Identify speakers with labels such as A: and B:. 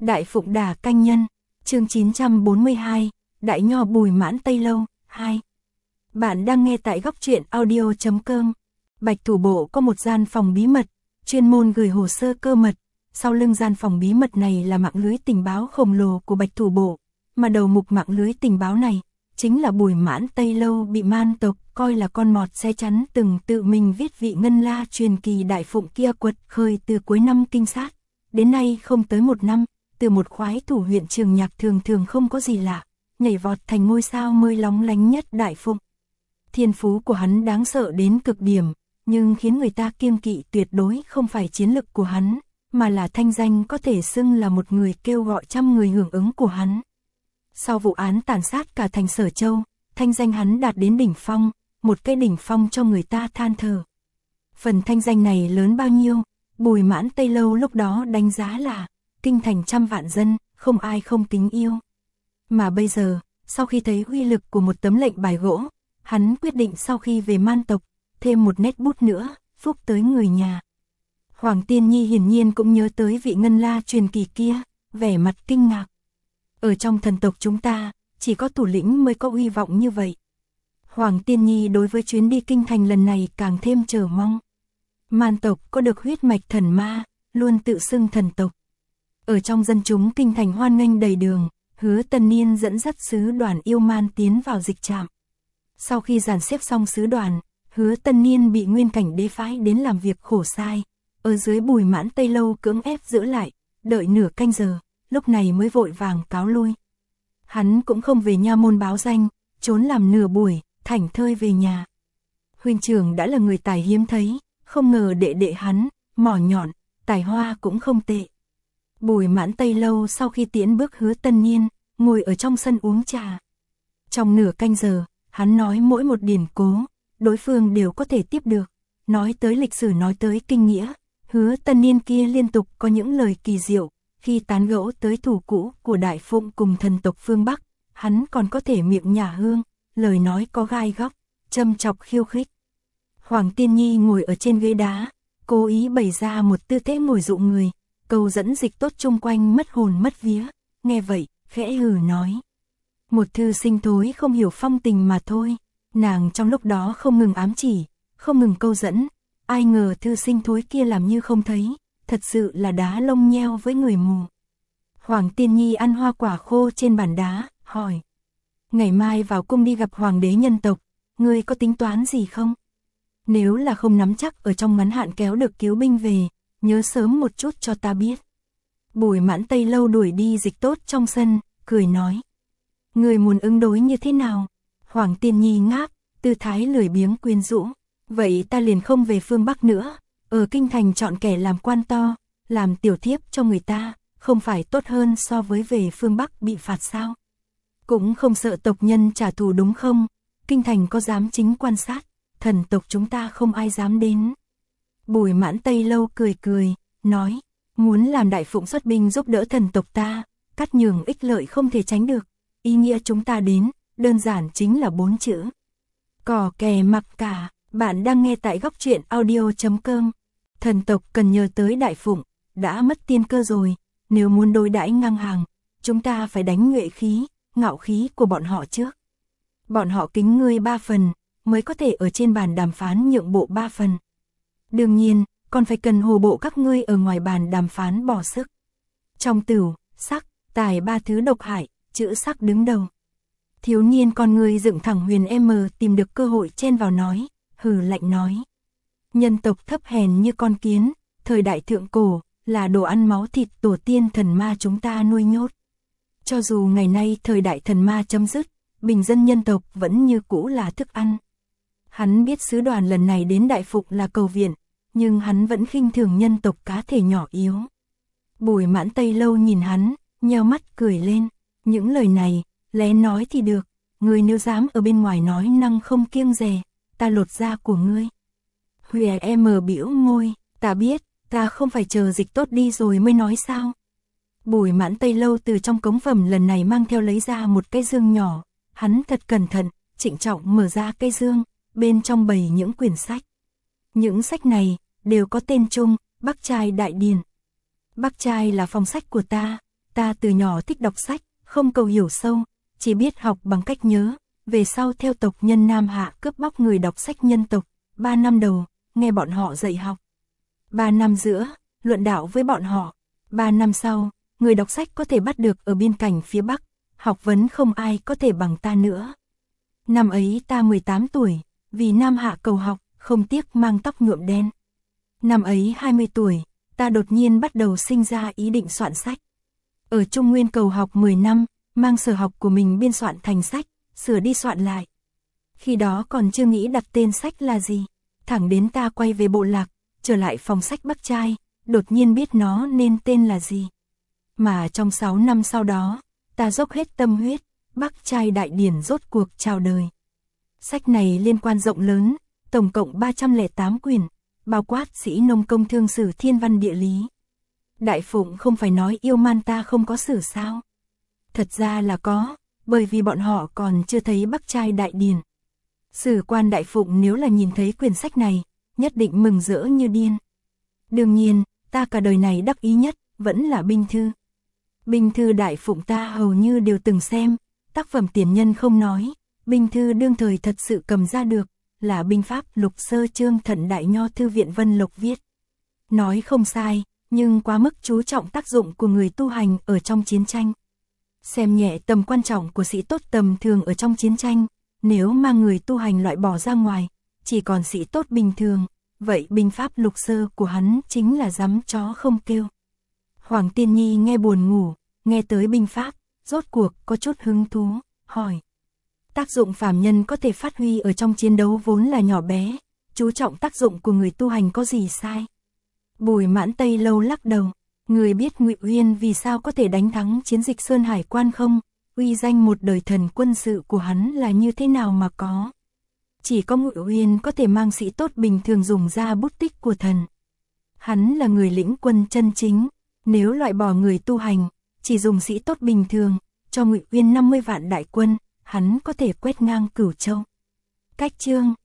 A: Đại Phụng Đà Canh Nhân, chương 942, Đại Nho Bùi Mãn Tây Lâu, 2. Bạn đang nghe tại góc truyện audio.com. Bạch Thủ Bộ có một gian phòng bí mật, chuyên môn gửi hồ sơ cơ mật. Sau lưng gian phòng bí mật này là mạng lưới tình báo khổng lồ của Bạch Thủ Bộ, mà đầu mục mạng lưới tình báo này chính là Bùi Mãn Tây Lâu, bị man tộc coi là con mọt xe chắn, từng tự mình viết vị ngân la truyền kỳ Đại Phụng kia quật khởi từ cuối năm Kinh Sát. Đến nay không tới một năm, từ một khoái thủ huyện Trường Nhạc thường không có gì lạ, nhảy vọt thành ngôi sao mới lóng lánh nhất Đại Phụng. Thiên phú của hắn đáng sợ đến cực điểm, nhưng khiến người ta kiêng kỵ tuyệt đối không phải chiến lực của hắn, mà là thanh danh có thể xưng là một người kêu gọi trăm người hưởng ứng của hắn. Sau vụ án tàn sát cả thành Sở Châu, thanh danh hắn đạt đến đỉnh phong, một cái đỉnh phong cho người ta than thở. Phần thanh danh này lớn bao nhiêu, Bùi Mãn Tây Lâu lúc đó đánh giá là kinh thành trăm vạn dân, không ai không kính yêu. Mà bây giờ, sau khi thấy uy lực của một tấm lệnh bài gỗ, hắn quyết định sau khi về man tộc, thêm một nét bút nữa, phúc tới người nhà. Hoàng Tiên Nhi hiển nhiên cũng nhớ tới vị ngân la truyền kỳ kia, vẻ mặt kinh ngạc. Ở trong thần tộc chúng ta, chỉ có thủ lĩnh mới có uy vọng như vậy. Hoàng Tiên Nhi đối với chuyến đi kinh thành lần này càng thêm chờ mong. Man tộc có được huyết mạch thần ma, luôn tự xưng thần tộc. Ở trong dân chúng kinh thành hoan nghênh đầy đường, Hứa Tân Niên dẫn dắt sứ đoàn yêu man tiến vào dịch trạm. Sau khi dàn xếp xong sứ đoàn, Hứa Tân Niên bị Nguyên Cảnh Đế phái đến làm việc khổ sai, ở dưới Bùi Mãn Tây Lâu cưỡng ép giữ lại, đợi nửa canh giờ, lúc này mới vội vàng cáo lui. Hắn cũng không về nha môn báo danh, trốn làm nửa buổi, thảnh thơi về nhà. Huynh trưởng đã là người tài hiếm thấy, không ngờ đệ đệ hắn, mỏ nhọn, tài hoa cũng không tệ. Bùi Mãn Tây Lâu sau khi tiễn bước Hứa Tân Niên, ngồi ở trong sân uống trà. Trong nửa canh giờ, hắn nói mỗi một điển cố, đối phương đều có thể tiếp được. Nói tới lịch sử, nói tới kinh nghĩa, Hứa Tân Niên kia liên tục có những lời kỳ diệu. Khi tán gẫu tới thủ cũ của Đại Phụng cùng thần tộc phương Bắc, hắn còn có thể miệng nhả hương, lời nói có gai góc, châm chọc khiêu khích. Hoàng Tiên Nhi ngồi ở trên ghế đá, cố ý bày ra một tư thế ngồi dụ người, cầu dẫn Dịch Tốt chung quanh mất hồn mất vía. Nghe vậy, khẽ hừ nói: một thư sinh thối không hiểu phong tình mà thôi. Nàng trong lúc đó không ngừng ám chỉ, không ngừng câu dẫn, ai ngờ thư sinh thối kia làm như không thấy, thật sự là đá lông nheo với người mù. Hoàng Tiên Nhi ăn hoa quả khô trên bàn đá, hỏi: ngày mai vào cung đi gặp hoàng đế nhân tộc, ngươi có tính toán gì không? Nếu là không nắm chắc ở trong ngắn hạn kéo được cứu binh về, nhớ sớm một chút cho ta biết. Bùi Mãn Tây Lâu đuổi đi Dịch Tốt trong sân, cười nói: ngươi muốn ứng đối như thế nào? Hoàng Tiên Nhi ngáp, tư thái lười biếng quyến rũ: vậy ta liền không về phương Bắc nữa, ở kinh thành chọn kẻ làm quan to, làm tiểu thiếp cho người ta, không phải tốt hơn so với về phương Bắc bị phạt sao? Cũng không sợ tộc nhân trả thù đúng không? Kinh thành có giám chính quan sát, thần tộc chúng ta không ai dám đến. Bùi Mãn Tây Lâu cười cười, nói: muốn làm Đại Phụng xuất binh giúp đỡ thần tộc ta, cắt nhường ích lợi không thể tránh được. Ý nghĩa chúng ta đến, đơn giản chính là 4 chữ: cỏ kè mặc cả. Bạn đang nghe tại góc truyện audio.com. Thần tộc cần nhờ tới Đại Phụng, đã mất tiên cơ rồi. Nếu muốn đối đãi ngang hàng, chúng ta phải đánh nhuệ khí, ngạo khí của bọn họ trước. Bọn họ kính ngươi 3 phần, mới có thể ở trên bàn đàm phán nhượng bộ 3 phần. Đương nhiên, còn phải cần hồ bộ các ngươi ở ngoài bàn đàm phán bỏ sức. Trong tửu, sắc, tài 3 thứ độc hại, chữ sắc đứng đầu. Thiếu niên con người dựng thẳng Huyền tìm được cơ hội chen vào nói, hừ lạnh nói: nhân tộc thấp hèn như con kiến, thời đại thượng cổ, là đồ ăn máu thịt tổ tiên thần ma chúng ta nuôi nhốt. Cho dù ngày nay thời đại thần ma chấm dứt, bình dân nhân tộc vẫn như cũ là thức ăn. Hắn biết sứ đoàn lần này đến Đại Phụng là cầu viện, nhưng hắn vẫn khinh thường nhân tộc cá thể nhỏ yếu. Bùi Mãn Tây Lâu nhìn hắn, nheo mắt cười lên: những lời này, lén nói thì được, ngươi nếu dám ở bên ngoài nói năng không kiêng dè, ta lột da của ngươi. Huyền bĩu môi: ta biết, ta không phải chờ Dịch Tốt đi rồi mới nói sao? Bùi Mãn Tây Lâu từ trong cống phẩm lần này mang theo lấy ra một cái dương nhỏ, hắn thật cẩn thận, trịnh trọng mở ra cái dương, bên trong bày những quyển sách. Những sách này đều có tên chung: Bắc Trai Đại Điển. Bắc Trai là phòng sách của ta, ta từ nhỏ thích đọc sách, không cầu hiểu sâu, chỉ biết học bằng cách nhớ, về sau theo tộc nhân Nam Hạ cướp bóc người đọc sách nhân tộc, 3 năm đầu, nghe bọn họ dạy học. 3 năm giữa, luận đạo với bọn họ, 3 năm sau, người đọc sách có thể bắt được ở biên cảnh phía Bắc, học vấn không ai có thể bằng ta nữa. Năm ấy ta 18 tuổi, vì Nam Hạ cầu học, không tiếc mang tóc nhuộm đen. Năm ấy 20 tuổi, ta đột nhiên bắt đầu sinh ra ý định soạn sách. Ở Trung Nguyên cầu học 10 năm, mang sở học của mình biên soạn thành sách, sửa đi soạn lại. Khi đó còn chưa nghĩ đặt tên sách là gì, thẳng đến ta quay về bộ lạc, trở lại phòng sách Bắc Trai, đột nhiên biết nó nên tên là gì. Mà trong 6 năm sau đó, ta dốc hết tâm huyết, Bắc Trai Đại Điển rốt cuộc chào đời. Sách này liên quan rộng lớn, tổng cộng 308 quyển, bao quát sĩ nông công thương sử thiên văn địa lý. Đại Phụng không phải nói yêu man ta không có sử sao? Thật ra là có, bởi vì bọn họ còn chưa thấy Bắc Trai Đại Điển. Sử quan Đại Phụng nếu là nhìn thấy quyển sách này, nhất định mừng rỡ như điên. Đương nhiên, ta cả đời này đắc ý nhất, vẫn là binh thư. Binh thư Đại Phụng ta hầu như đều từng xem, tác phẩm tiền nhân không nói, binh thư đương thời thật sự cầm ra được, là binh pháp Lục Sơ Chương Thận Đại Nho Thư viện Vân Lộc viết. Nói không sai, nhưng quá mức chú trọng tác dụng của người tu hành ở trong chiến tranh. Xem nhẹ tầm quan trọng của sĩ tốt tầm thường ở trong chiến tranh, nếu mang người tu hành loại bỏ ra ngoài, chỉ còn sĩ tốt bình thường, vậy binh pháp Lục Sơ của hắn chính là dám chó không kêu. Hoàng Tiên Nhi nghe buồn ngủ, nghe tới binh pháp, rốt cuộc có chút hứng thú, hỏi. Tác dụng phàm nhân có thể phát huy ở trong chiến đấu vốn là nhỏ bé, chú trọng tác dụng của người tu hành có gì sai? Bùi Mãn Tây Lâu lắc đầu, người biết Ngụy Uyên vì sao có thể đánh thắng chiến dịch Sơn Hải Quan không? Uy danh một đời thần quân sự của hắn là như thế nào mà có? Chỉ có Ngụy Uyên có thể mang sĩ tốt bình thường dùng ra bút tích của thần. Hắn là người lĩnh quân chân chính, nếu loại bỏ người tu hành, chỉ dùng sĩ tốt bình thường, cho Ngụy Uyên 50 vạn đại quân, hắn có thể quét ngang Cửu Châu. Cách chương